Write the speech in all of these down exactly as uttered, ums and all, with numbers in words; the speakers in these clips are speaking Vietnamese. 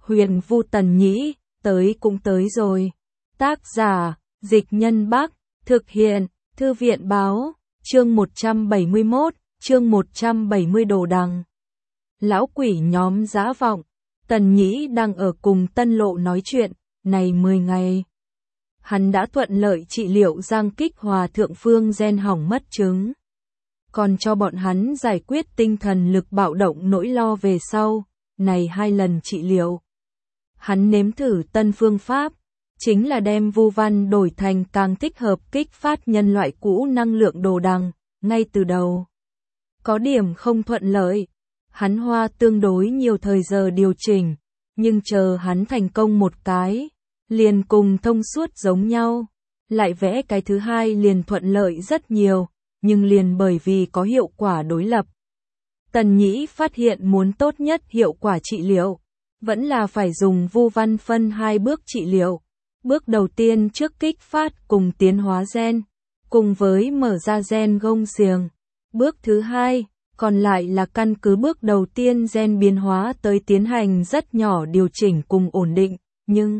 Huyền Vu Tần Nhĩ, tới cũng tới rồi. Tác giả, Dịch Nhân Bắc, thực hiện, Thư viện Báo, chương một trăm bảy mươi mốt, chương một trăm bảy mươi đồ đằng. Lão quỷ nhóm dã vọng, Tần Nhĩ đang ở cùng Tân Lộ nói chuyện, này mười ngày. Hắn đã thuận lợi trị liệu Giang Kích Hòa thượng phương gen hỏng mất chứng. Còn cho bọn hắn giải quyết tinh thần lực bạo động nỗi lo về sau, này hai lần trị liệu. Hắn nếm thử tân phương pháp, chính là đem vu văn đổi thành càng thích hợp kích phát nhân loại cũ năng lượng đồ đằng, ngay từ đầu. Có điểm không thuận lợi, hắn hoa tương đối nhiều thời giờ điều chỉnh, nhưng chờ hắn thành công một cái, liền cùng thông suốt giống nhau, lại vẽ cái thứ hai liền thuận lợi rất nhiều, nhưng liền bởi vì có hiệu quả đối lập. Tần Nhĩ phát hiện muốn tốt nhất hiệu quả trị liệu, vẫn là phải dùng vu văn phân hai bước trị liệu. Bước đầu tiên trước kích phát cùng tiến hóa gen, cùng với mở ra gen gông xiềng. Bước thứ hai, còn lại là căn cứ bước đầu tiên gen biến hóa tới tiến hành rất nhỏ điều chỉnh cùng ổn định, nhưng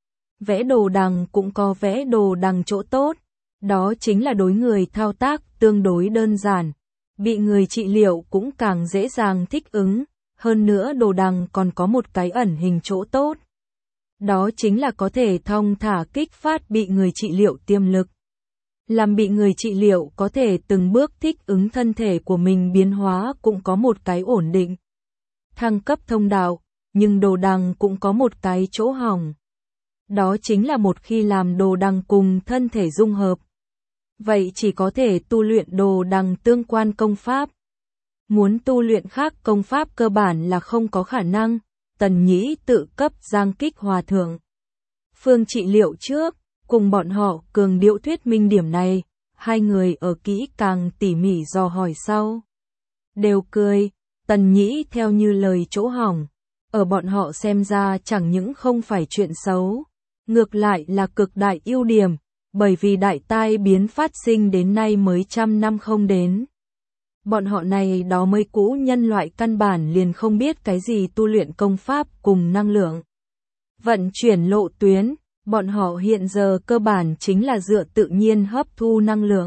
vẽ đồ đằng cũng có vẽ đồ đằng chỗ tốt, đó chính là đối người thao tác tương đối đơn giản, bị người trị liệu cũng càng dễ dàng thích ứng, hơn nữa đồ đằng còn có một cái ẩn hình chỗ tốt. Đó chính là có thể thong thả kích phát bị người trị liệu tiềm lực. Làm bị người trị liệu có thể từng bước thích ứng thân thể của mình biến hóa cũng có một cái ổn định. Thăng cấp thông đạo, nhưng đồ đằng cũng có một cái chỗ hỏng. Đó chính là một khi làm đồ đằng cùng thân thể dung hợp. Vậy chỉ có thể tu luyện đồ đằng tương quan công pháp. Muốn tu luyện khác công pháp cơ bản là không có khả năng. Tần Nhĩ tự cấp Giang Kích Hòa thượng phương trị liệu trước, cùng bọn họ cường điệu thuyết minh điểm này, hai người ở kỹ càng tỉ mỉ dò hỏi sau. Đều cười, Tần Nhĩ theo như lời chỗ hỏng, ở bọn họ xem ra chẳng những không phải chuyện xấu, ngược lại là cực đại ưu điểm, bởi vì đại tai biến phát sinh đến nay mới trăm năm không đến. Bọn họ này đó mới cũ nhân loại căn bản liền không biết cái gì tu luyện công pháp cùng năng lượng. Vận chuyển lộ tuyến, bọn họ hiện giờ cơ bản chính là dựa tự nhiên hấp thu năng lượng.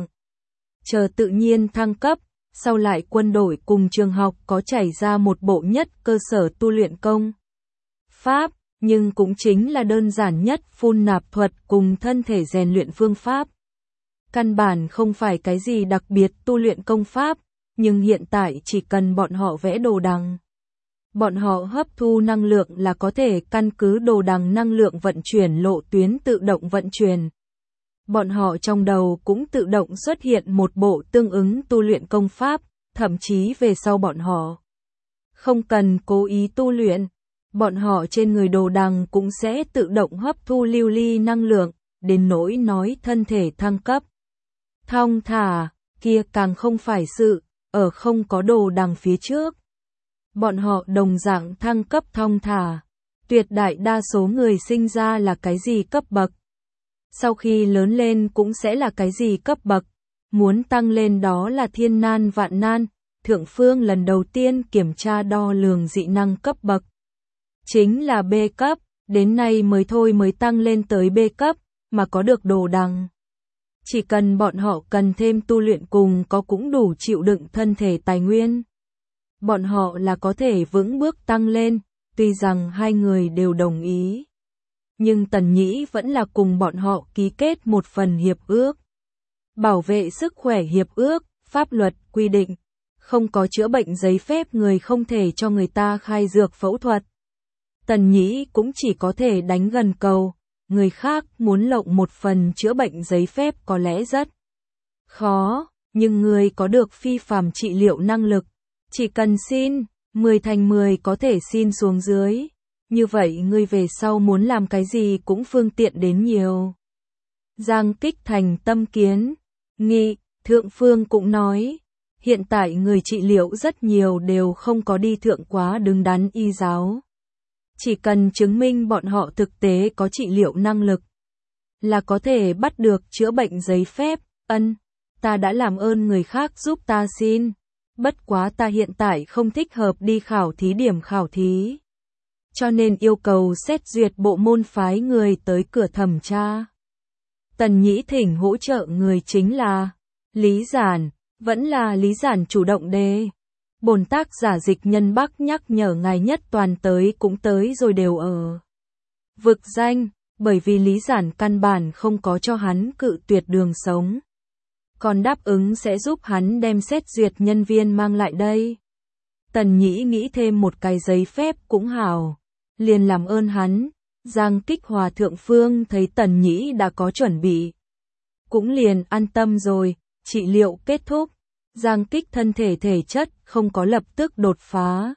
Chờ tự nhiên thăng cấp, sau lại quân đội cùng trường học có chảy ra một bộ nhất cơ sở tu luyện công pháp, nhưng cũng chính là đơn giản nhất phun nạp thuật cùng thân thể rèn luyện phương pháp. Căn bản không phải cái gì đặc biệt tu luyện công pháp. Nhưng hiện tại chỉ cần bọn họ vẽ đồ đằng, bọn họ hấp thu năng lượng là có thể căn cứ đồ đằng năng lượng vận chuyển lộ tuyến tự động vận chuyển. Bọn họ trong đầu cũng tự động xuất hiện một bộ tương ứng tu luyện công pháp, thậm chí về sau bọn họ không cần cố ý tu luyện, bọn họ trên người đồ đằng cũng sẽ tự động hấp thu lưu ly năng lượng, đến nỗi nói thân thể thăng cấp. Thong thả, kia càng không phải sự. Ở không có đồ đằng phía trước, bọn họ đồng dạng thăng cấp thong thả, tuyệt đại đa số người sinh ra là cái gì cấp bậc. Sau khi lớn lên cũng sẽ là cái gì cấp bậc, muốn tăng lên đó là thiên nan vạn nan, thượng phương lần đầu tiên kiểm tra đo lường dị năng cấp bậc. Chính là B cấp, đến nay mới thôi mới tăng lên tới B cấp, mà có được đồ đằng. Chỉ cần bọn họ cần thêm tu luyện cùng có cũng đủ chịu đựng thân thể tài nguyên. Bọn họ là có thể vững bước tăng lên, tuy rằng hai người đều đồng ý. Nhưng Tần Nhĩ vẫn là cùng bọn họ ký kết một phần hiệp ước. Bảo vệ sức khỏe hiệp ước, pháp luật quy định, không có chữa bệnh giấy phép người không thể cho người ta khai dược phẫu thuật. Tần Nhĩ cũng chỉ có thể đánh gần cầu. Người khác muốn lộng một phần chữa bệnh giấy phép có lẽ rất khó, nhưng người có được phi phàm trị liệu năng lực, chỉ cần xin, mười thành mười có thể xin xuống dưới, như vậy người về sau muốn làm cái gì cũng phương tiện đến nhiều. Giang Kích thành tâm kiến, Nghị, thượng phương cũng nói, hiện tại người trị liệu rất nhiều đều không có đi thượng quá đứng đắn y giáo. Chỉ cần chứng minh bọn họ thực tế có trị liệu năng lực, là có thể bắt được chữa bệnh giấy phép. Ân, ta đã làm ơn người khác giúp ta xin, bất quá ta hiện tại không thích hợp đi khảo thí điểm khảo thí. cho nên yêu cầu xét duyệt bộ môn phái người tới cửa thẩm tra. Tần Nhĩ thỉnh hỗ trợ người chính là Lý Giản, vẫn là Lý Giản chủ động đề. Bổn tác giả Dịch Nhân Bắc nhắc nhở ngài nhất toàn tới cũng tới rồi đều ở vực danh, bởi vì Lý Giản căn bản không có cho hắn cự tuyệt đường sống. Còn đáp ứng sẽ giúp hắn đem xét duyệt nhân viên mang lại đây. Tần Nhĩ nghĩ thêm một cái giấy phép cũng hảo. Liền làm ơn hắn. Giang Kích Hòa thượng phương thấy Tần Nhĩ đã có chuẩn bị. Cũng liền an tâm rồi, trị liệu kết thúc. Giang Kích thân thể thể chất không có lập tức đột phá.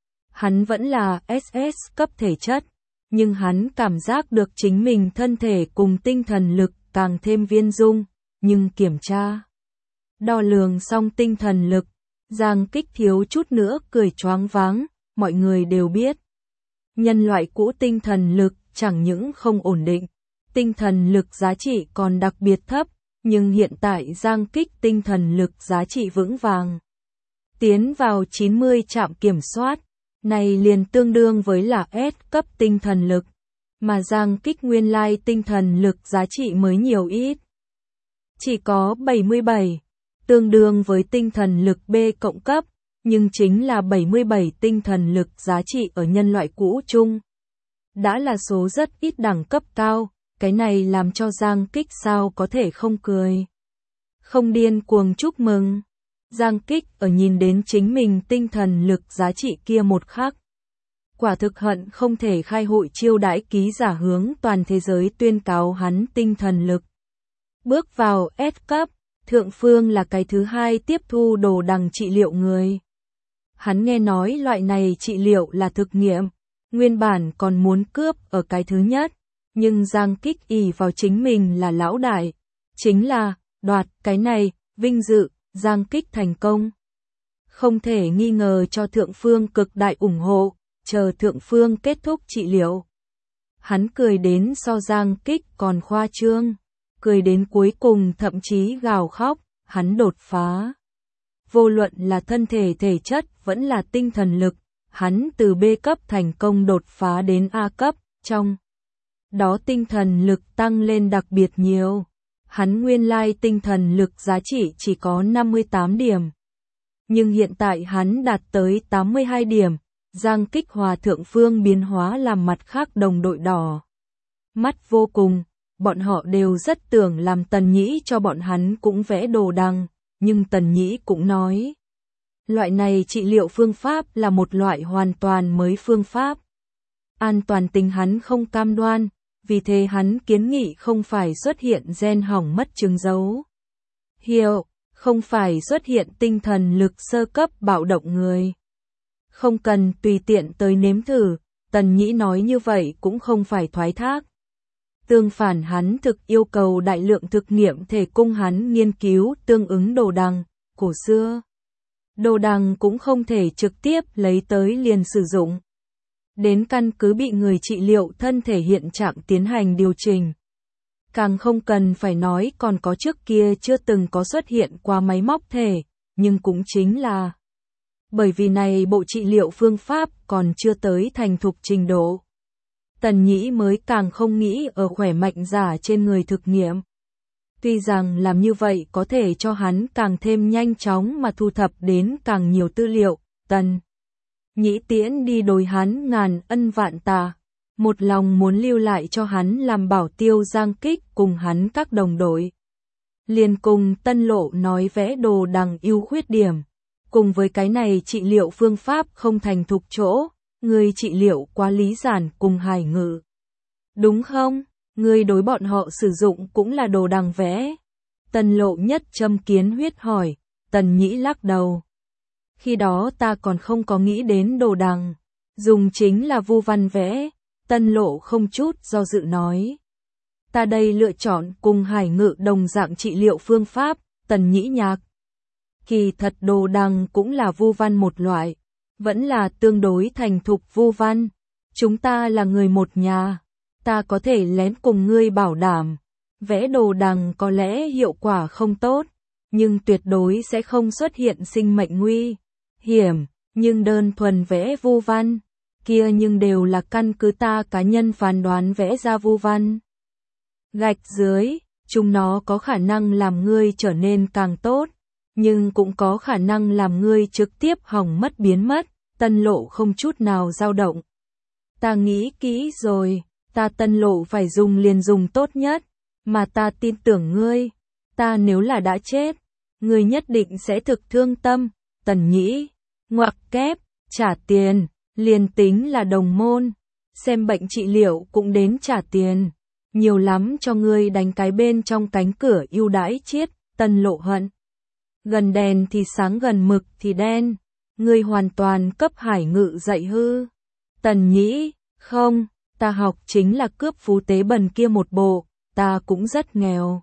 Hắn vẫn là ét ét cấp thể chất, nhưng hắn cảm giác được chính mình thân thể cùng tinh thần lực càng thêm viên dung, nhưng kiểm tra, đo lường xong tinh thần lực, Giang Kích thiếu chút nữa cười choáng váng, mọi người đều biết. Nhân loại cũ tinh thần lực chẳng những không ổn định, tinh thần lực giá trị còn đặc biệt thấp, nhưng hiện tại Giang Kích tinh thần lực giá trị vững vàng. Tiến vào chín mươi trạm kiểm soát, này liền tương đương với là S cấp tinh thần lực, mà Giang Kích nguyên lai tinh thần lực giá trị mới nhiều ít. Chỉ có bảy mươi bảy, tương đương với tinh thần lực B cộng cấp, nhưng chính là bảy mươi bảy tinh thần lực giá trị ở nhân loại cũ chung. Đã là số rất ít đẳng cấp cao, cái này làm cho Giang Kích sao có thể không cười. Không điên cuồng chúc mừng. Giang Kích ở nhìn đến chính mình tinh thần lực giá trị kia một khắc. Quả thực hận không thể khai hội chiêu đãi ký giả hướng toàn thế giới tuyên cáo hắn tinh thần lực. Bước vào S cấp, Thượng Phương là cái thứ hai tiếp thu đồ đằng trị liệu người. Hắn nghe nói loại này trị liệu là thực nghiệm, nguyên bản còn muốn cướp ở cái thứ nhất, nhưng Giang Kích ỷ vào chính mình là lão đại, chính là đoạt cái này, vinh dự, Giang Kích thành công. Không thể nghi ngờ cho Thượng Phương cực đại ủng hộ, chờ Thượng Phương kết thúc trị liệu. Hắn cười đến so Giang Kích còn khoa trương, cười đến cuối cùng thậm chí gào khóc, hắn đột phá. Vô luận là thân thể thể chất vẫn là tinh thần lực, hắn từ B cấp thành công đột phá đến A cấp, trong đó tinh thần lực tăng lên đặc biệt nhiều. Hắn nguyên lai tinh thần lực giá trị chỉ có năm mươi tám điểm. Nhưng hiện tại hắn đạt tới tám mươi hai điểm, Giang Kích Hòa Thượng Phương biến hóa làm mặt khác đồng đội đỏ. Mắt vô cùng, bọn họ đều rất tưởng làm Tần Nhĩ cho bọn hắn cũng vẽ đồ đằng, nhưng Tần Nhĩ cũng nói. Loại này trị liệu phương pháp là một loại hoàn toàn mới phương pháp. An toàn tính hắn không cam đoan. Vì thế hắn kiến nghị không phải xuất hiện gen hỏng mất chứng dấu hiệu, không phải xuất hiện tinh thần lực sơ cấp bạo động người. Không cần tùy tiện tới nếm thử, Tần Nhĩ nói như vậy cũng không phải thoái thác. Tương phản hắn thực yêu cầu đại lượng thực nghiệm thể cung hắn nghiên cứu tương ứng đồ đằng, cổ xưa. Đồ đằng cũng không thể trực tiếp lấy tới liền sử dụng. Đến căn cứ bị người trị liệu thân thể hiện trạng tiến hành điều chỉnh. Càng không cần phải nói còn có trước kia chưa từng có xuất hiện qua máy móc thể, nhưng cũng chính là bởi vì này bộ trị liệu phương pháp còn chưa tới thành thục trình độ. Tần Nhĩ mới càng không nghĩ ở khỏe mạnh giả trên người thực nghiệm. Tuy rằng làm như vậy có thể cho hắn càng thêm nhanh chóng mà thu thập đến càng nhiều tư liệu, Tần Nhĩ tiễn đi đối hắn ngàn ân vạn tạ, một lòng muốn lưu lại cho hắn làm bảo tiêu Giang Kích cùng hắn các đồng đội. Liền cùng Tân Lộ nói vẽ đồ đằng ưu khuyết điểm, cùng với cái này trị liệu phương pháp không thành thục chỗ, người trị liệu quá lý giản cùng Hải Ngự. Đúng không? Người đối bọn họ sử dụng cũng là đồ đằng vẽ. Tân Lộ nhất châm kiến huyết hỏi, Tần Nhĩ lắc đầu. Khi đó ta còn không có nghĩ đến đồ đằng, dùng chính là vu văn vẽ, Tân Lộ không chút do dự nói. Ta đây lựa chọn cùng Hải Ngự đồng dạng trị liệu phương pháp, Tần Nhĩ nhạc. Kỳ thật đồ đằng cũng là vu văn một loại, vẫn là tương đối thành thục vu văn. Chúng ta là người một nhà, ta có thể lén cùng ngươi bảo đảm, vẽ đồ đằng có lẽ hiệu quả không tốt, nhưng tuyệt đối sẽ không xuất hiện sinh mệnh nguy hiểm, nhưng đơn thuần vẽ vu văn, kia nhưng đều là căn cứ ta cá nhân phán đoán vẽ ra vu văn. Gạch dưới, chúng nó có khả năng làm ngươi trở nên càng tốt, nhưng cũng có khả năng làm ngươi trực tiếp hỏng mất biến mất. Tân Lộ không chút nào dao động. Ta nghĩ kỹ rồi, ta Tân Lộ phải dùng liền dùng tốt nhất, mà ta tin tưởng ngươi, ta nếu là đã chết, ngươi nhất định sẽ thực thương tâm. Tần Nhĩ, ngoặc kép, trả tiền, liền tính là đồng môn, xem bệnh trị liệu cũng đến trả tiền, nhiều lắm cho ngươi đánh cái bên trong cánh cửa ưu đãi chiết. Tân Lộ hận. Gần đèn thì sáng gần mực thì đen, ngươi hoàn toàn cấp Hải Ngự dạy hư. Tần Nhĩ, không, ta học chính là cướp phú tế bần kia một bộ, ta cũng rất nghèo.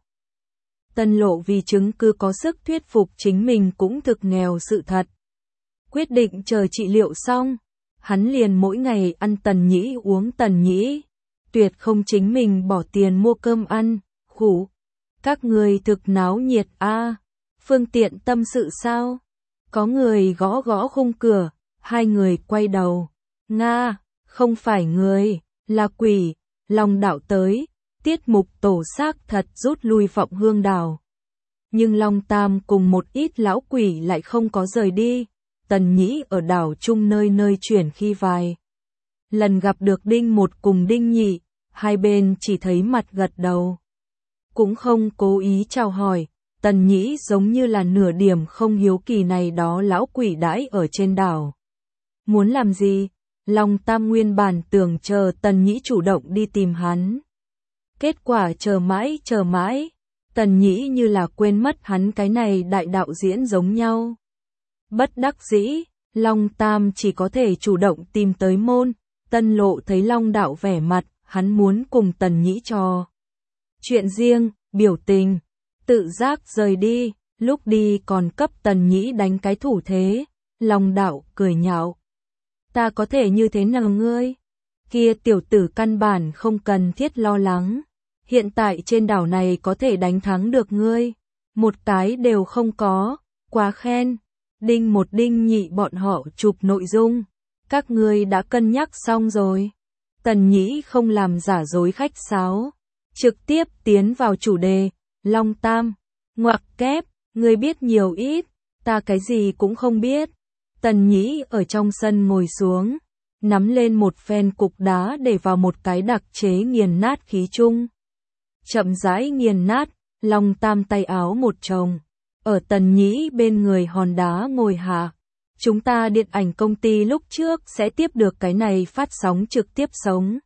Tân Lộ vì chứng cứ có sức thuyết phục chính mình cũng thực nghèo sự thật. Quyết định chờ trị liệu xong, hắn liền mỗi ngày ăn Tần Nhĩ uống Tần Nhĩ, tuyệt không chính mình bỏ tiền mua cơm ăn. Khủ, các người thực náo nhiệt a, à, phương tiện tâm sự sao? Có người gõ gõ khung cửa, hai người quay đầu. Nga, không phải người, là quỷ. Long Đạo tới, tiết mục tổ xác thật rút lui Vọng Hương Đảo. Nhưng Long Tam cùng một ít lão quỷ lại không có rời đi. Tần Nhĩ ở đảo chung nơi nơi chuyển khi vài lần gặp được Đinh Một cùng Đinh Nhị, hai bên chỉ thấy mặt gật đầu, cũng không cố ý chào hỏi. Tần Nhĩ giống như là nửa điểm không hiếu kỳ này đó lão quỷ đãi ở trên đảo. Muốn làm gì? Long Tam nguyên bản tưởng chờ Tần Nhĩ chủ động đi tìm hắn. Kết quả chờ mãi chờ mãi, Tần Nhĩ như là quên mất hắn cái này đại đạo diễn giống nhau. Bất đắc dĩ, Long Tam chỉ có thể chủ động tìm tới môn. Tân Lộ thấy Long Đạo vẻ mặt, hắn muốn cùng Tần Nhĩ trò chuyện riêng, biểu tình, tự giác rời đi, lúc đi còn cấp Tần Nhĩ đánh cái thủ thế. Long Đạo cười nhạo. Ta có thể như thế nào ngươi? Kia tiểu tử căn bản không cần thiết lo lắng. Hiện tại trên đảo này có thể đánh thắng được ngươi, một cái đều không có, quá khen. Đinh Một Đinh Nhị bọn họ chụp nội dung, các ngươi đã cân nhắc xong rồi. Tần Nhĩ không làm giả dối khách sáo, trực tiếp tiến vào chủ đề. Long Tam, ngoặc kép, ngươi biết nhiều ít, ta cái gì cũng không biết. Tần Nhĩ ở trong sân ngồi xuống, nắm lên một phen cục đá để vào một cái đặc chế nghiền nát khí chung. Chậm rãi nghiền nát, Long Tam tay áo một chồng, ở Tần Nhĩ bên người hòn đá ngồi hạ. Chúng ta điện ảnh công ty lúc trước sẽ tiếp được cái này phát sóng trực tiếp sống.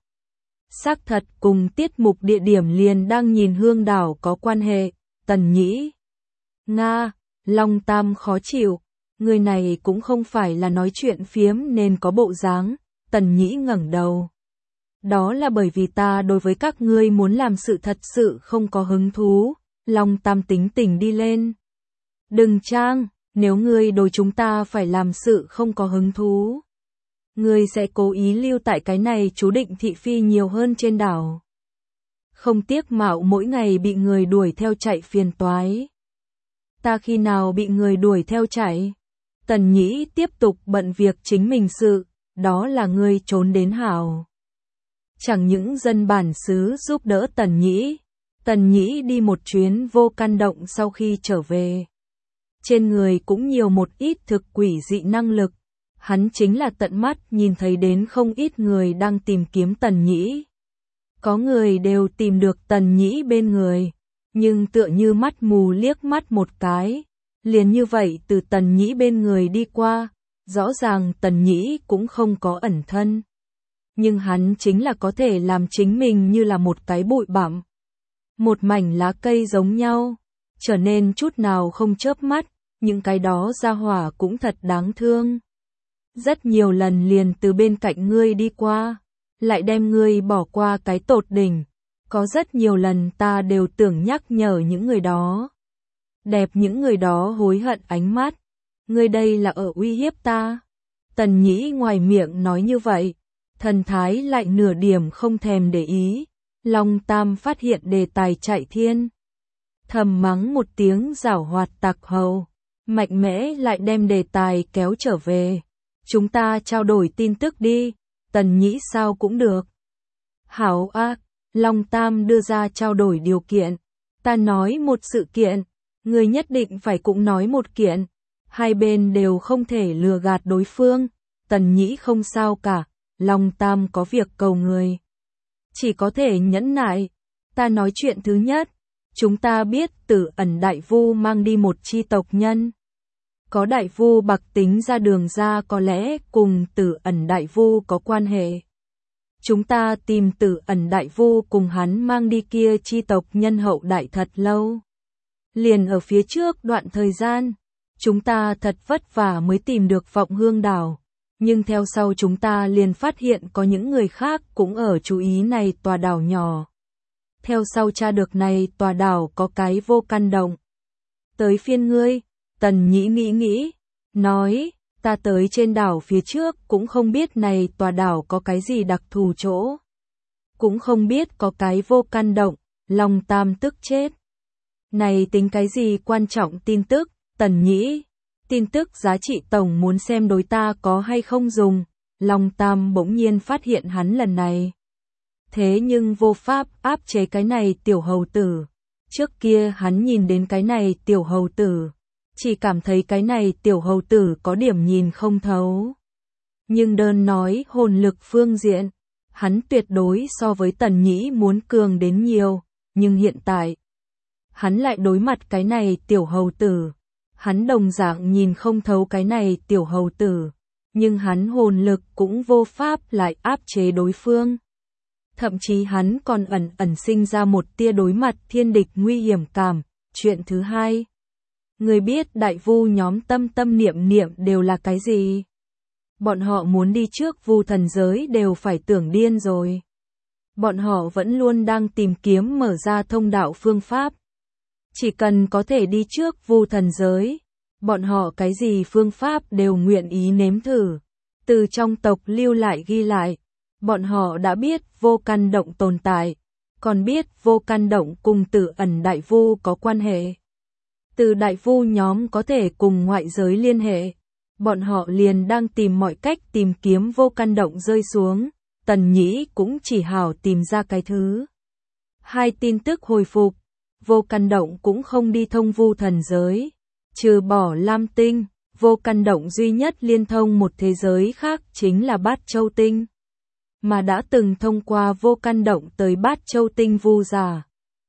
Xác thật cùng tiết mục địa điểm liền đang nhìn Hương Đảo có quan hệ. Tần Nhĩ, Nga, Long Tam khó chịu, người này cũng không phải là nói chuyện phiếm nên có bộ dáng. Tần Nhĩ ngẩng đầu. Đó là bởi vì ta đối với các ngươi muốn làm sự thật sự không có hứng thú. Long Tam tính tình đi lên. Đừng trang, nếu ngươi đối chúng ta phải làm sự không có hứng thú, ngươi sẽ cố ý lưu tại cái này chú định thị phi nhiều hơn trên đảo. Không tiếc mạo mỗi ngày bị người đuổi theo chạy phiền toái. Ta khi nào bị người đuổi theo chạy? Tần Nhĩ tiếp tục bận việc chính mình sự, đó là ngươi trốn đến hảo. Chẳng những dân bản xứ giúp đỡ Tần Nhĩ, Tần Nhĩ đi một chuyến vô can động sau khi trở về. Trên người cũng nhiều một ít thực quỷ dị năng lực, hắn chính là tận mắt nhìn thấy đến không ít người đang tìm kiếm Tần Nhĩ. Có người đều tìm được Tần Nhĩ bên người, nhưng tựa như mắt mù liếc mắt một cái, liền như vậy từ Tần Nhĩ bên người đi qua, rõ ràng Tần Nhĩ cũng không có ẩn thân. Nhưng hắn chính là có thể làm chính mình như là một cái bụi bặm, một mảnh lá cây giống nhau, trở nên chút nào không chớp mắt, những cái đó ra hỏa cũng thật đáng thương. Rất nhiều lần liền từ bên cạnh ngươi đi qua, lại đem ngươi bỏ qua cái tột đỉnh. Có rất nhiều lần ta đều tưởng nhắc nhở những người đó. Đẹp những người đó hối hận ánh mắt. Ngươi đây là ở uy hiếp ta. Tần Nhĩ ngoài miệng nói như vậy, thần thái lại nửa điểm không thèm để ý. Long Tam phát hiện đề tài chạy thiên, thầm mắng một tiếng giảo hoạt tặc hầu, mạnh mẽ lại đem đề tài kéo trở về. Chúng ta trao đổi tin tức đi. Tần Nhĩ sao cũng được. Hảo a, Long Tam đưa ra trao đổi điều kiện. Ta nói một sự kiện, người nhất định phải cũng nói một kiện. Hai bên đều không thể lừa gạt đối phương. Tần Nhĩ không sao cả, Long Tam có việc cầu người. Chỉ có thể nhẫn nại. Ta nói chuyện thứ nhất. Chúng ta biết Tử Ẩn Đại Vu mang đi một chi tộc nhân. Có Đại Vu bạc tính ra đường ra có lẽ cùng Tử Ẩn Đại Vu có quan hệ. Chúng ta tìm Tử Ẩn Đại Vu cùng hắn mang đi kia chi tộc nhân hậu đại thật lâu. Liền ở phía trước đoạn thời gian, chúng ta thật vất vả mới tìm được Vọng Hương Đảo. Nhưng theo sau chúng ta liền phát hiện có những người khác cũng ở chú ý này tòa đảo nhỏ. Theo sau tra được này tòa đảo có cái Vô Căn Động. Tới phiên ngươi, Tần Nhĩ nghĩ nghĩ, nói, ta tới trên đảo phía trước cũng không biết này tòa đảo có cái gì đặc thù chỗ. Cũng không biết có cái Vô Căn Động, Long Tam tức chết. Này tính cái gì quan trọng tin tức, Tần Nhĩ, tin tức giá trị tổng muốn xem đối ta có hay không dùng. Long Tam bỗng nhiên phát hiện hắn lần này. Thế nhưng vô pháp áp chế cái này tiểu hầu tử. Trước kia hắn nhìn đến cái này tiểu hầu tử, chỉ cảm thấy cái này tiểu hầu tử có điểm nhìn không thấu. Nhưng đơn nói hồn lực phương diện, hắn tuyệt đối so với Tần Nhĩ muốn cường đến nhiều, nhưng hiện tại, hắn lại đối mặt cái này tiểu hầu tử. Hắn đồng dạng nhìn không thấu cái này tiểu hầu tử, nhưng hắn hồn lực cũng vô pháp lại áp chế đối phương. Thậm chí hắn còn ẩn ẩn sinh ra một tia đối mặt thiên địch nguy hiểm cảm. Chuyện thứ hai, người biết đại vu nhóm tâm tâm niệm niệm đều là cái gì? Bọn họ muốn đi trước vu thần giới đều phải tưởng điên rồi. Bọn họ vẫn luôn đang tìm kiếm mở ra thông đạo phương pháp. Chỉ cần có thể đi trước vu thần giới, bọn họ cái gì phương pháp đều nguyện ý nếm thử. Từ trong tộc lưu lại ghi lại, bọn họ đã biết Vô Căn Động tồn tại, còn biết Vô Căn Động cùng Tử Ẩn Đại Vu có quan hệ. Từ Đại Vu nhóm có thể cùng ngoại giới liên hệ, bọn họ liền đang tìm mọi cách tìm kiếm Vô Căn Động rơi xuống. Tần Nhĩ cũng chỉ hảo tìm ra cái thứ. Hai tin tức hồi phục, Vô Căn Động cũng không đi thông vu thần giới. Trừ bỏ Lam Tinh, Vô Căn Động duy nhất liên thông một thế giới khác chính là Bát Châu Tinh. Mà đã từng thông qua Vô Căn Động tới Bát Châu Tinh vu giả.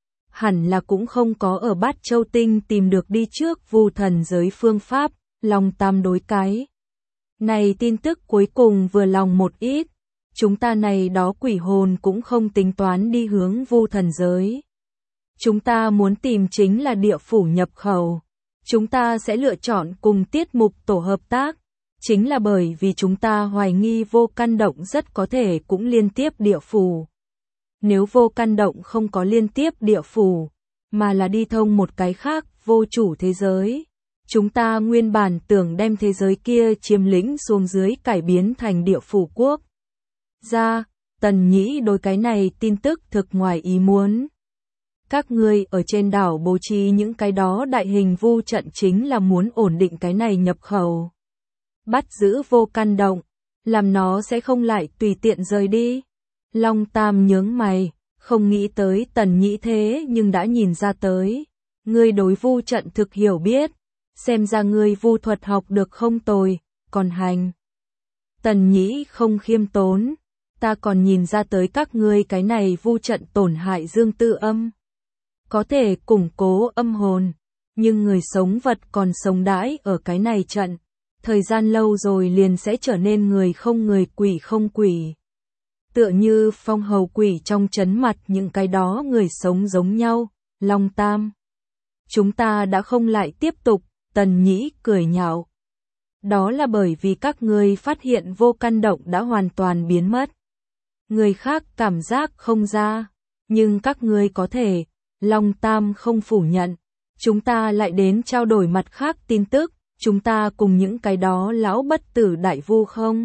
Hẳn là cũng không có ở Bát Châu Tinh tìm được đi trước vu thần giới phương pháp. Long Tam đối cái này tin tức cuối cùng vừa lòng một ít. Chúng ta này đó quỷ hồn cũng không tính toán đi hướng vu thần giới. Chúng ta muốn tìm chính là địa phủ nhập khẩu. Chúng ta sẽ lựa chọn cùng tiết mục tổ hợp tác. Chính là bởi vì chúng ta hoài nghi Vô Căn Động rất có thể cũng liên tiếp địa phủ. Nếu Vô Căn Động không có liên tiếp địa phủ, mà là đi thông một cái khác vô chủ thế giới. Chúng ta nguyên bản tưởng đem thế giới kia chiếm lĩnh xuống dưới cải biến thành địa phủ quốc. Ra, Tần Nhĩ đối cái này tin tức thực ngoài ý muốn. Các ngươi ở trên đảo bố trí những cái đó đại hình vu trận chính là muốn ổn định cái này nhập khẩu. Bắt giữ Vô Căn Động, làm nó sẽ không lại tùy tiện rời đi. Long Tam nhướng mày, không nghĩ tới Tần Nhĩ thế nhưng đã nhìn ra tới. Ngươi đối vu trận thực hiểu biết, xem ra ngươi vu thuật học được không tồi, còn hành. Tần Nhĩ không khiêm tốn, ta còn nhìn ra tới các ngươi cái này vu trận tổn hại dương tư âm. Có thể củng cố âm hồn, nhưng người sống vật còn sống đãi ở cái này trận. Thời gian lâu rồi liền sẽ trở nên người không người quỷ không quỷ. Tựa như phong hầu quỷ trong chấn mặt những cái đó người sống giống nhau. Long Tam, chúng ta đã không lại tiếp tục. Tần Nhĩ cười nhạo. Đó là bởi vì các ngươi phát hiện Vô Căn Động đã hoàn toàn biến mất. Người khác cảm giác không ra, nhưng các ngươi có thể. Long Tam không phủ nhận. Chúng ta lại đến trao đổi mặt khác tin tức. Chúng ta cùng những cái đó lão bất tử đại vu không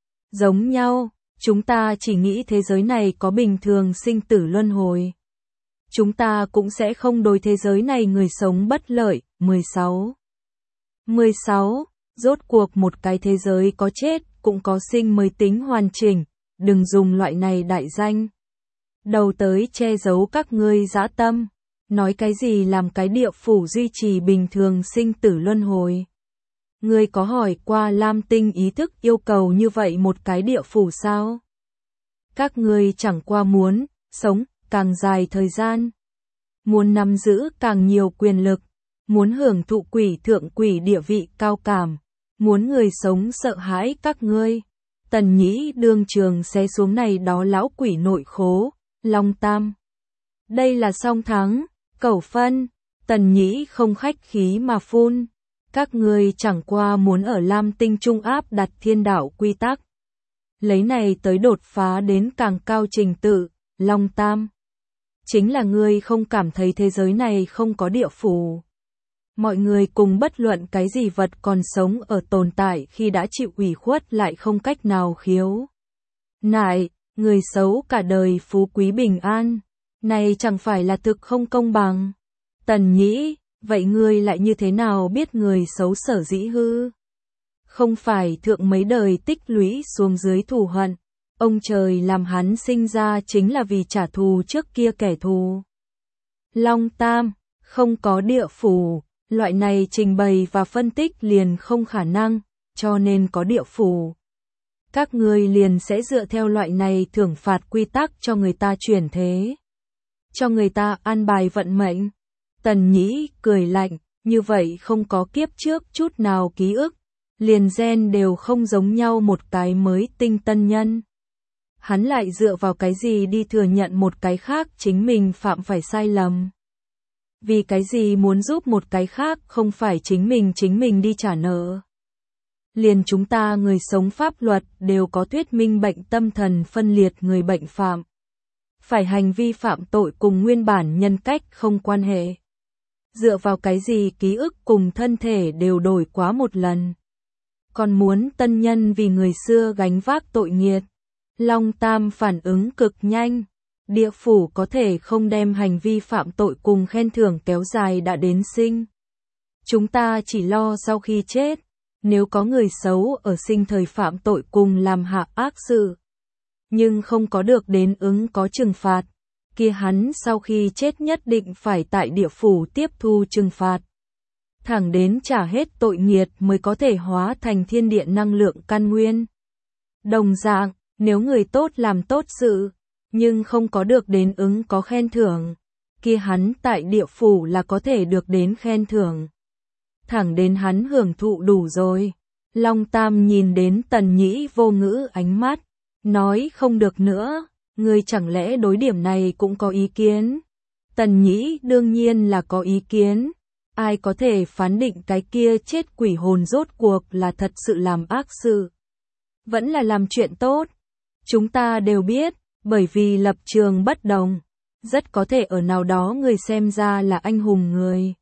giống nhau. Chúng ta chỉ nghĩ thế giới này có bình thường sinh tử luân hồi. Chúng ta cũng sẽ không đối thế giới này người sống bất lợi. mười sáu mười sáu Rốt cuộc một cái thế giới có chết cũng có sinh mới tính hoàn chỉnh. đừng dùng loại này đại danh đầu tới che giấu các ngươi dã tâm, nói cái gì làm cái địa phủ duy trì bình thường sinh tử luân hồi. Ngươi có hỏi qua Lam Tinh ý thức yêu cầu như vậy một cái địa phủ sao? Các ngươi chẳng qua muốn sống càng dài thời gian, muốn nắm giữ càng nhiều quyền lực, muốn hưởng thụ quỷ thượng quỷ địa vị cao cảm, muốn người sống sợ hãi các ngươi. Tần Nhĩ đương trường xé xuống này đó lão quỷ nội khố, Long Tam. Đây là song thắng, cẩu phân, Tần Nhĩ không khách khí mà phun. Các ngươi chẳng qua muốn ở Lam Tinh trung áp đặt thiên đạo quy tắc. Lấy này tới đột phá đến càng cao trình tự, Long Tam. Chính là ngươi không cảm thấy thế giới này không có địa phủ. Mọi người cùng bất luận cái gì vật còn sống ở tồn tại khi đã chịu ủy khuất lại không cách nào khiếu nại, người xấu cả đời phú quý bình an. Này chẳng phải là thực không công bằng. Tần Nhĩ, vậy ngươi lại như thế nào biết người xấu sở dĩ hư? Không phải thượng mấy đời tích lũy xuống dưới thù hận, ông trời làm hắn sinh ra chính là vì trả thù trước kia kẻ thù. Long Tam, không có địa phủ, loại này trình bày và phân tích liền không khả năng, cho nên có địa phủ. Các ngươi liền sẽ dựa theo loại này thưởng phạt quy tắc cho người ta chuyển thế. Cho người ta an bài vận mệnh. Tần Nhĩ cười lạnh, như vậy không có kiếp trước chút nào ký ức, liền gen đều không giống nhau một cái mới tinh tân nhân. Hắn lại dựa vào cái gì đi thừa nhận một cái khác chính mình phạm phải sai lầm? Vì cái gì muốn giúp một cái khác không phải chính mình chính mình đi trả nợ? Liền chúng ta người sống pháp luật đều có thuyết minh bệnh tâm thần phân liệt người bệnh phạm. Phải hành vi phạm tội cùng nguyên bản nhân cách không quan hệ. Dựa vào cái gì ký ức cùng thân thể đều đổi quá một lần? Còn muốn tân nhân vì người xưa gánh vác tội nghiệt? Long Tam phản ứng cực nhanh. Địa phủ có thể không đem hành vi phạm tội cùng khen thưởng kéo dài đã đến sinh. Chúng ta chỉ lo sau khi chết. Nếu có người xấu ở sinh thời phạm tội cùng làm hạ ác sự, nhưng không có được đến ứng có trừng phạt, kia hắn sau khi chết nhất định phải tại địa phủ tiếp thu trừng phạt. Thẳng đến trả hết tội nghiệt mới có thể hóa thành thiên địa năng lượng căn nguyên. Đồng dạng, nếu người tốt làm tốt sự, nhưng không có được đến ứng có khen thưởng, kia hắn tại địa phủ là có thể được đến khen thưởng. Thẳng đến hắn hưởng thụ đủ rồi. Long Tam nhìn đến Tần Nhĩ vô ngữ ánh mắt, nói không được nữa, ngươi chẳng lẽ đối điểm này cũng có ý kiến? Tần Nhĩ đương nhiên là có ý kiến, ai có thể phán định cái kia chết quỷ hồn rốt cuộc là thật sự làm ác sự, vẫn là làm chuyện tốt? Chúng ta đều biết, bởi vì lập trường bất đồng, rất có thể ở nào đó người xem ra là anh hùng người.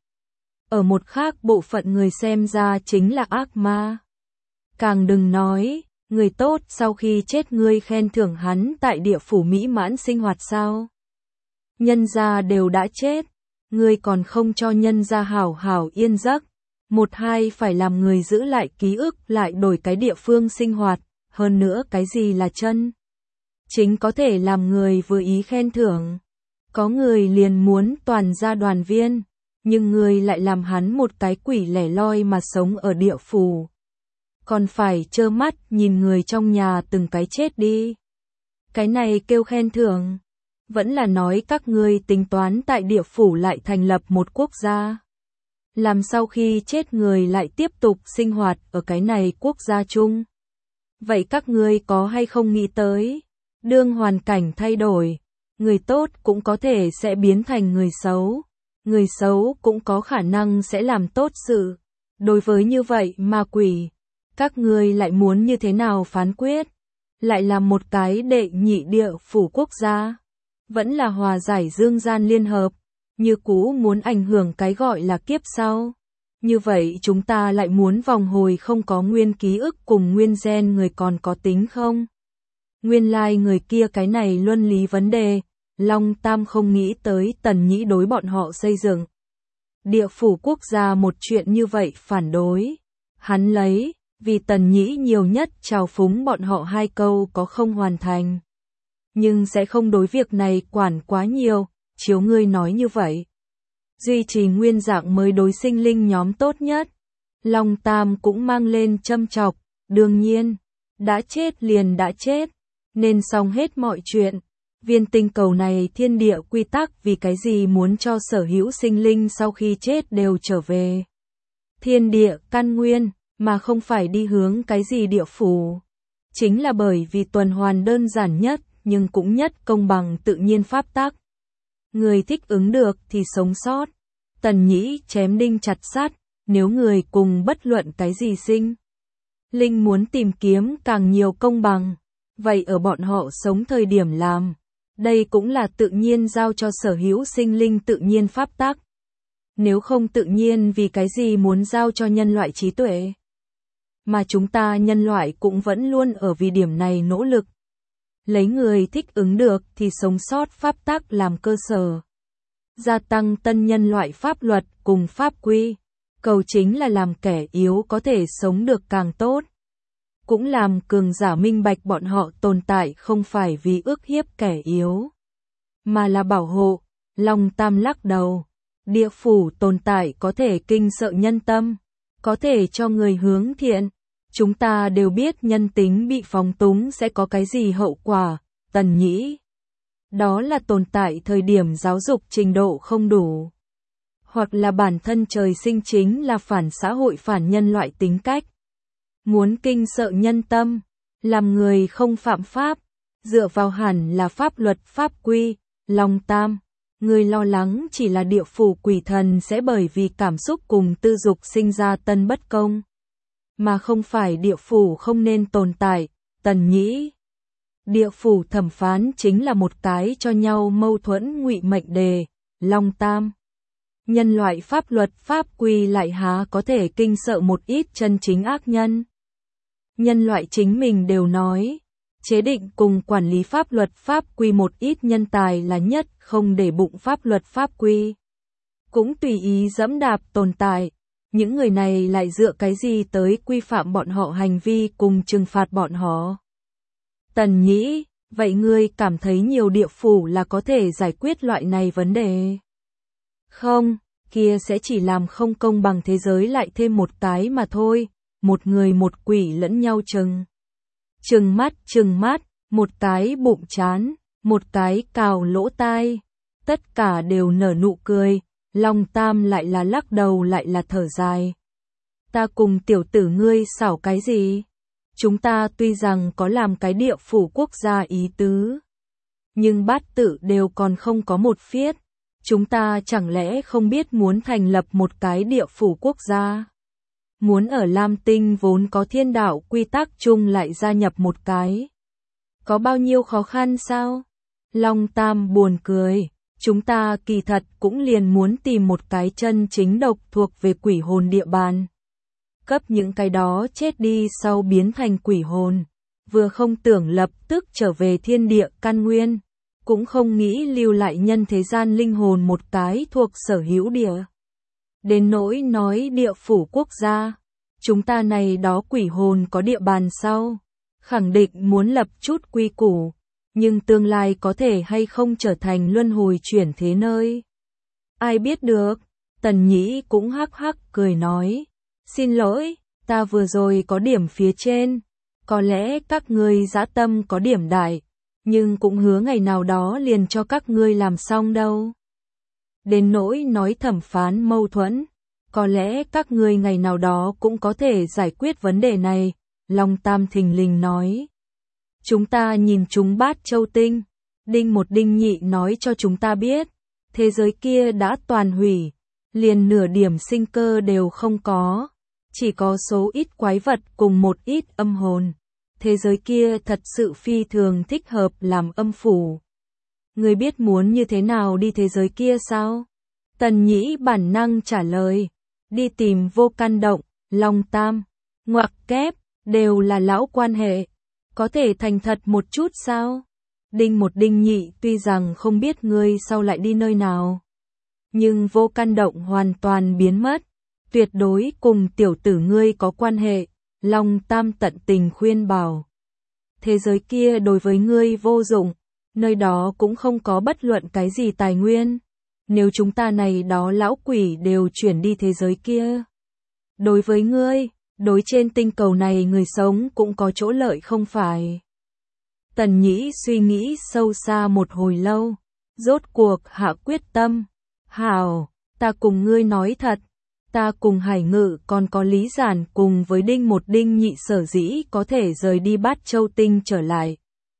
Ở một khác bộ phận người xem ra chính là ác ma. Càng đừng nói, người tốt sau khi chết ngươi khen thưởng hắn tại địa phủ mỹ mãn sinh hoạt sao? Nhân gia đều đã chết, ngươi còn không cho nhân gia hảo hảo yên giấc. Một hai phải làm người giữ lại ký ức lại đổi cái địa phương sinh hoạt, hơn nữa cái gì là chân chính có thể làm người vừa ý khen thưởng. Có người liền muốn toàn gia đoàn viên, nhưng người lại làm hắn một cái quỷ lẻ loi mà sống ở địa phủ. Còn phải trơ mắt nhìn người trong nhà từng cái chết đi. Cái này kêu khen thưởng. Vẫn là nói các ngươi tính toán tại địa phủ lại thành lập một quốc gia. Làm sau khi chết người lại tiếp tục sinh hoạt ở cái này quốc gia chung. Vậy các ngươi có hay không nghĩ tới, đương hoàn cảnh thay đổi, người tốt cũng có thể sẽ biến thành người xấu. Người xấu cũng có khả năng sẽ làm tốt sự. Đối với như vậy ma quỷ, các ngươi lại muốn như thế nào phán quyết? Lại là một cái đệ nhị địa phủ quốc gia? Vẫn là hòa giải dương gian liên hợp? Như cũ muốn ảnh hưởng cái gọi là kiếp sau? Như vậy chúng ta lại muốn vòng hồi không có nguyên ký ức cùng nguyên gen người còn có tính không? Nguyên lai like người kia cái này luân lý vấn đề. Long Tam không nghĩ tới Tần Nhĩ đối bọn họ xây dựng địa phủ quốc gia một chuyện như vậy phản đối. Hắn lấy vì Tần Nhĩ nhiều nhất trào phúng bọn họ hai câu có không hoàn thành. Nhưng sẽ không đối việc này quản quá nhiều, chiếu ngươi nói như vậy. Duy trì nguyên dạng mới đối sinh linh nhóm tốt nhất. Long Tam cũng mang lên châm chọc, đương nhiên, đã chết liền đã chết, nên xong hết mọi chuyện. Viên tinh cầu này thiên địa quy tắc vì cái gì muốn cho sở hữu sinh linh sau khi chết đều trở về thiên địa căn nguyên, mà không phải đi hướng cái gì địa phủ. Chính là bởi vì tuần hoàn đơn giản nhất, nhưng cũng nhất công bằng tự nhiên pháp tắc. Người thích ứng được thì sống sót. Tần Nhĩ chém đinh chặt sắt, nếu người cùng bất luận cái gì sinh linh muốn tìm kiếm càng nhiều công bằng, vậy ở bọn họ sống thời điểm làm, đây cũng là tự nhiên giao cho sở hữu sinh linh tự nhiên pháp tắc. Nếu không tự nhiên vì cái gì muốn giao cho nhân loại trí tuệ? Mà chúng ta nhân loại cũng vẫn luôn ở vì điểm này nỗ lực. Lấy người thích ứng được thì sống sót pháp tắc làm cơ sở. Gia tăng tân nhân loại pháp luật cùng pháp quy. Cầu chính là làm kẻ yếu có thể sống được càng tốt. Cũng làm cường giả minh bạch bọn họ tồn tại không phải vì ức hiếp kẻ yếu, mà là bảo hộ. Long Tam lắc đầu. Địa phủ tồn tại có thể kinh sợ nhân tâm, có thể cho người hướng thiện. Chúng ta đều biết nhân tính bị phóng túng sẽ có cái gì hậu quả, Tần Nhĩ. Đó là tồn tại thời điểm giáo dục trình độ không đủ. Hoặc là bản thân trời sinh chính là phản xã hội phản nhân loại tính cách. Muốn kinh sợ nhân tâm, làm người không phạm pháp, dựa vào hẳn là pháp luật pháp quy. Long Tam, người lo lắng chỉ là địa phủ quỷ thần sẽ bởi vì cảm xúc cùng tư dục sinh ra tân bất công, mà không phải địa phủ không nên tồn tại. Tần Nhĩ, địa phủ thẩm phán chính là một cái cho nhau mâu thuẫn ngụy mệnh đề. Long Tam, nhân loại pháp luật pháp quy lại há có thể kinh sợ một ít chân chính ác nhân. Nhân loại chính mình đều nói, chế định cùng quản lý pháp luật pháp quy một ít nhân tài là nhất không để bụng pháp luật pháp quy. Cũng tùy ý dẫm đạp tồn tại. Những người này lại dựa cái gì tới quy phạm bọn họ hành vi cùng trừng phạt bọn họ? Tần Nhĩ, vậy ngươi cảm thấy nhiều địa phủ là có thể giải quyết loại này vấn đề? Không, kia sẽ chỉ làm không công bằng thế giới lại thêm một cái mà thôi. Một người một quỷ lẫn nhau chừng. Chừng mắt chừng mắt, một cái bụng chán, một cái cào lỗ tai. Tất cả đều nở nụ cười. Long Tam lại là lắc đầu lại là thở dài. Ta cùng tiểu tử ngươi xảo cái gì? Chúng ta tuy rằng có làm cái địa phủ quốc gia ý tứ, nhưng bát tự đều còn không có một phiết. Chúng ta chẳng lẽ không biết muốn thành lập một cái địa phủ quốc gia? Muốn ở Lam Tinh vốn có thiên đạo quy tắc chung lại gia nhập một cái. Có bao nhiêu khó khăn sao? Long Tam buồn cười. Chúng ta kỳ thật cũng liền muốn tìm một cái chân chính độc thuộc về quỷ hồn địa bàn. Cấp những cái đó chết đi sau biến thành quỷ hồn. Vừa không tưởng lập tức trở về thiên địa căn nguyên. Cũng không nghĩ lưu lại nhân thế gian linh hồn một cái thuộc sở hữu địa. Đến nỗi nói địa phủ quốc gia. Chúng ta này đó quỷ hồn có địa bàn sau. Khẳng định muốn lập chút quy củ. Nhưng tương lai có thể hay không trở thành luân hồi chuyển thế nơi? Ai biết được? Tần Nhĩ cũng hắc hắc cười nói. Xin lỗi, ta vừa rồi có điểm phía trên. Có lẽ các ngươi dã tâm có điểm đại. Nhưng cũng hứa ngày nào đó liền cho các ngươi làm xong đâu. Đến nỗi nói thẩm phán mâu thuẫn. Có lẽ các ngươi ngày nào đó cũng có thể giải quyết vấn đề này. Long Tam thình lình nói. Chúng ta nhìn chúng Bát Châu Tinh. Đinh một đinh nhị nói cho chúng ta biết. Thế giới kia đã toàn hủy. Liền nửa điểm sinh cơ đều không có. Chỉ có số ít quái vật cùng một ít âm hồn. Thế giới kia thật sự phi thường thích hợp làm âm phủ. Người biết muốn như thế nào đi thế giới kia sao? Tần Nhĩ bản năng trả lời. Đi tìm Vô Căn Động, Long Tam, ngoặc kép, đều là lão quan hệ. Có thể thành thật một chút sao? Đinh một đinh nhị tuy rằng không biết ngươi sau lại đi nơi nào. Nhưng Vô Căn Động hoàn toàn biến mất. Tuyệt đối cùng tiểu tử ngươi có quan hệ. Long Tam tận tình khuyên bảo. Thế giới kia đối với ngươi vô dụng, nơi đó cũng không có bất luận cái gì tài nguyên. Nếu chúng ta này đó lão quỷ đều chuyển đi thế giới kia. Đối với ngươi, đối trên tinh cầu này người sống cũng có chỗ lợi không phải. Tần Nhĩ suy nghĩ sâu xa một hồi lâu, rốt cuộc hạ quyết tâm. Hảo, ta cùng ngươi nói thật, ta cùng Hải Ngự còn có Lý Giản cùng với Đinh Một Đinh Nhị sở dĩ có thể rời đi Bát Châu Tinh trở lại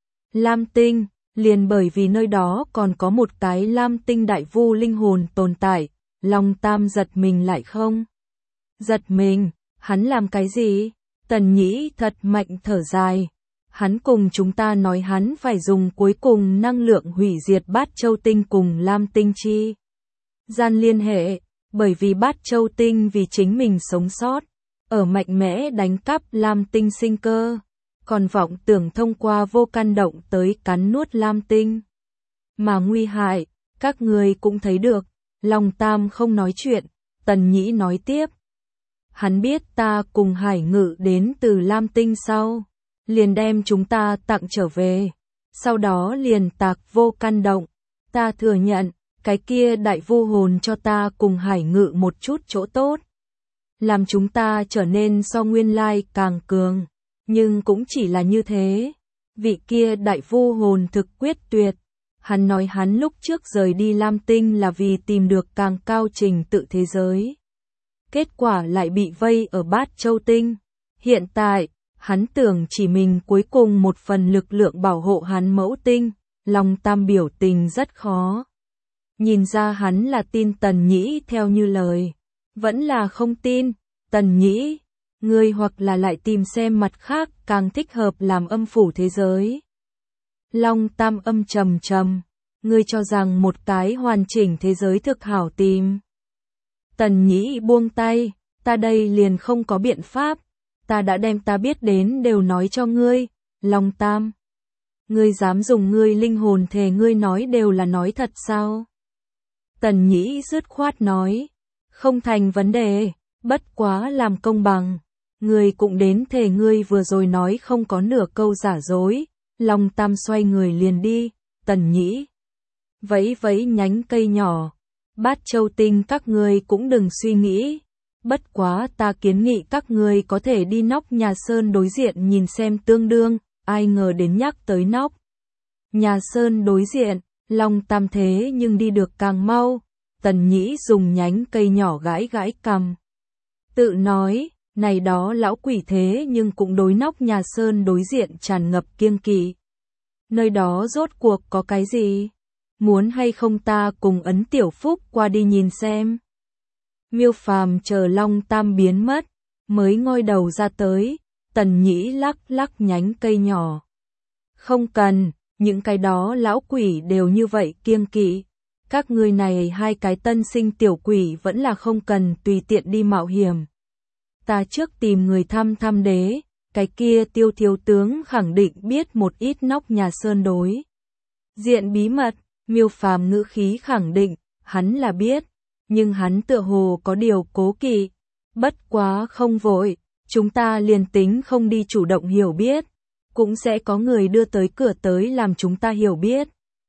Lam Tinh, liền bởi vì nơi đó còn có một cái Lam Tinh đại vu linh hồn tồn tại. Long Tam giật mình lại không? Giật mình, hắn làm cái gì? Tần Nhĩ thật mạnh thở dài. Hắn cùng chúng ta nói hắn phải dùng cuối cùng năng lượng hủy diệt Bát Châu Tinh cùng Lam Tinh chi gian liên hệ, bởi vì Bát Châu Tinh vì chính mình sống sót, ở mạnh mẽ đánh cắp Lam Tinh sinh cơ, còn vọng tưởng thông qua vô can động tới cắn nuốt Lam Tinh. Mà nguy hại, các người cũng thấy được. Long Tam không nói chuyện, Tần Nhĩ nói tiếp. Hắn biết ta cùng Hải Ngự đến từ Lam Tinh sau, liền đem chúng ta tặng trở về, sau đó liền tạc vô can động. Ta thừa nhận, cái kia đại vu hồn cho ta cùng Hải Ngự một chút chỗ tốt, làm chúng ta trở nên so nguyên lai càng cường, nhưng cũng chỉ là như thế. Vị kia đại vu hồn thực quyết tuyệt, hắn nói hắn lúc trước rời đi Lam Tinh là vì tìm được càng cao trình tự thế giới. Kết quả lại bị vây ở Bát Châu Tinh. Hiện tại, hắn tưởng chỉ mình cuối cùng một phần lực lượng bảo hộ hắn mẫu tinh. Long Tam biểu tình rất khó. Nhìn ra hắn là tin Tần Nhĩ theo như lời, vẫn là không tin. Tần Nhĩ, ngươi hoặc là lại tìm xem mặt khác càng thích hợp làm âm phủ thế giới. Long Tam âm trầm trầm, ngươi cho rằng một cái hoàn chỉnh thế giới thực hảo tìm. Tần Nhĩ buông tay, ta đây liền không có biện pháp, ta đã đem ta biết đến đều nói cho ngươi. Long Tam, ngươi dám dùng ngươi linh hồn thề ngươi nói đều là nói thật sao? Tần Nhĩ dứt khoát nói, không thành vấn đề, bất quá làm công bằng, ngươi cũng đến thề ngươi vừa rồi nói không có nửa câu giả dối. Long Tam xoay người liền đi. Tần Nhĩ vẫy vẫy nhánh cây nhỏ, Bát Châu Tinh các ngươi cũng đừng suy nghĩ, bất quá ta kiến nghị các ngươi có thể đi nóc nhà sơn đối diện nhìn xem tương đương. Ai ngờ đến nhắc tới nóc nhà sơn đối diện, Long Tam thế nhưng đi được càng mau. Tần Nhĩ dùng nhánh cây nhỏ gãi gãi cằm, tự nói, này đó lão quỷ thế nhưng cũng đối nóc nhà sơn đối diện tràn ngập kiêng kỵ. Nơi đó rốt cuộc có cái gì? Muốn hay không ta cùng Ấn Tiểu Phúc qua đi nhìn xem? Miêu Phàm chờ Long Tam biến mất, mới ngoi đầu ra tới. Tần Nhĩ lắc lắc nhánh cây nhỏ. Không cần, những cái đó lão quỷ đều như vậy kiêng kỵ. Các ngươi này hai cái tân sinh tiểu quỷ vẫn là không cần tùy tiện đi mạo hiểm. Ta trước tìm người thăm thăm đế, cái kia Tiêu thiếu tướng khẳng định biết một ít nóc nhà sơn đối diện bí mật. Miêu Phàm ngữ khí khẳng định, hắn là biết, nhưng hắn tựa hồ có điều cố kỵ. Bất quá không vội, chúng ta liền tính không đi chủ động hiểu biết, cũng sẽ có người đưa tới cửa tới làm chúng ta hiểu biết.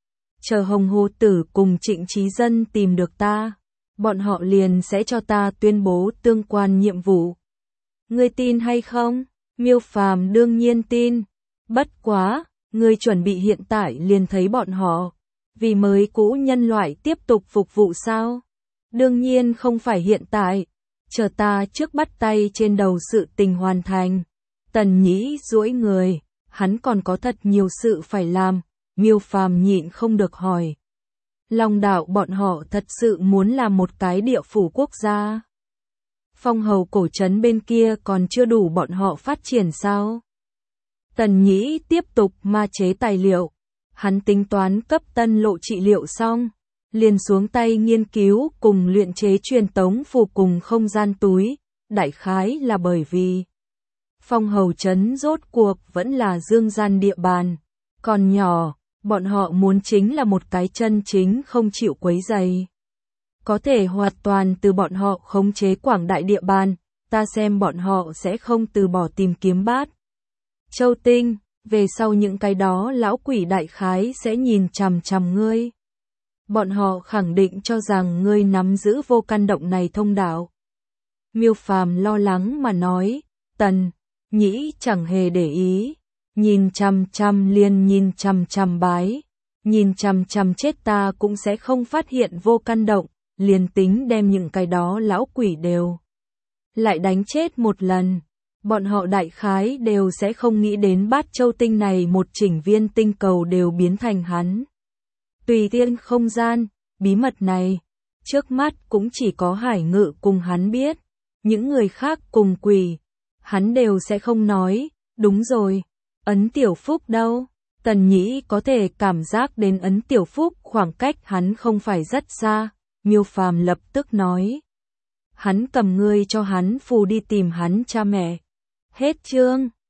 Chờ Hồng Hồ Tử cùng Trịnh Trí Dân tìm được ta, bọn họ liền sẽ cho ta tuyên bố tương quan nhiệm vụ. Ngươi tin hay không? Miêu Phàm đương nhiên tin. Bất quá, ngươi chuẩn bị hiện tại liền thấy bọn họ, vì mới cũ nhân loại tiếp tục phục vụ sao? Đương nhiên không phải hiện tại, chờ ta trước bắt tay trên đầu sự tình hoàn thành. Tần Nhĩ duỗi người, hắn còn có thật nhiều sự phải làm. Miêu Phàm nhịn không được hỏi, Long đạo bọn họ thật sự muốn làm một cái địa phủ quốc gia? Phong hầu cổ trấn bên kia còn chưa đủ bọn họ phát triển sao? Tần Nhĩ tiếp tục ma chế tài liệu, hắn tính toán cấp tân lộ trị liệu xong, liền xuống tay nghiên cứu cùng luyện chế truyền tống phù cùng không gian túi. Đại khái là bởi vì phong hầu trấn rốt cuộc vẫn là dương gian địa bàn, còn nhỏ, bọn họ muốn chính là một cái chân chính không chịu quấy rầy, có thể hoàn toàn từ bọn họ khống chế quảng đại địa bàn. ta xem bọn họ sẽ không từ bỏ tìm kiếm Bát Châu Tinh, về sau những cái đó lão quỷ đại khái sẽ nhìn chằm chằm ngươi. Bọn họ khẳng định cho rằng ngươi nắm giữ vô căn động này thông đạo. Miêu Phàm lo lắng mà nói, Tần Nhĩ chẳng hề để ý, nhìn chằm chằm liền nhìn chằm chằm bái, nhìn chằm chằm chết ta cũng sẽ không phát hiện vô căn động, liền tính đem những cái đó lão quỷ đều lại đánh chết một lần. Bọn họ đại khái đều sẽ không nghĩ đến Bát Châu Tinh này một chỉnh viên tinh cầu đều biến thành hắn. Tùy tiên không gian, bí mật này, trước mắt cũng chỉ có Hải Ngự cùng hắn biết, những người khác cùng quỷ, hắn đều sẽ không nói, đúng rồi, Ấn Tiểu Phúc đâu? Tần Nhĩ có thể cảm giác đến Ấn Tiểu Phúc khoảng cách hắn không phải rất xa, Miêu Phàm lập tức nói. Hắn cầm ngươi cho hắn phù đi tìm hắn cha mẹ. Hết chương.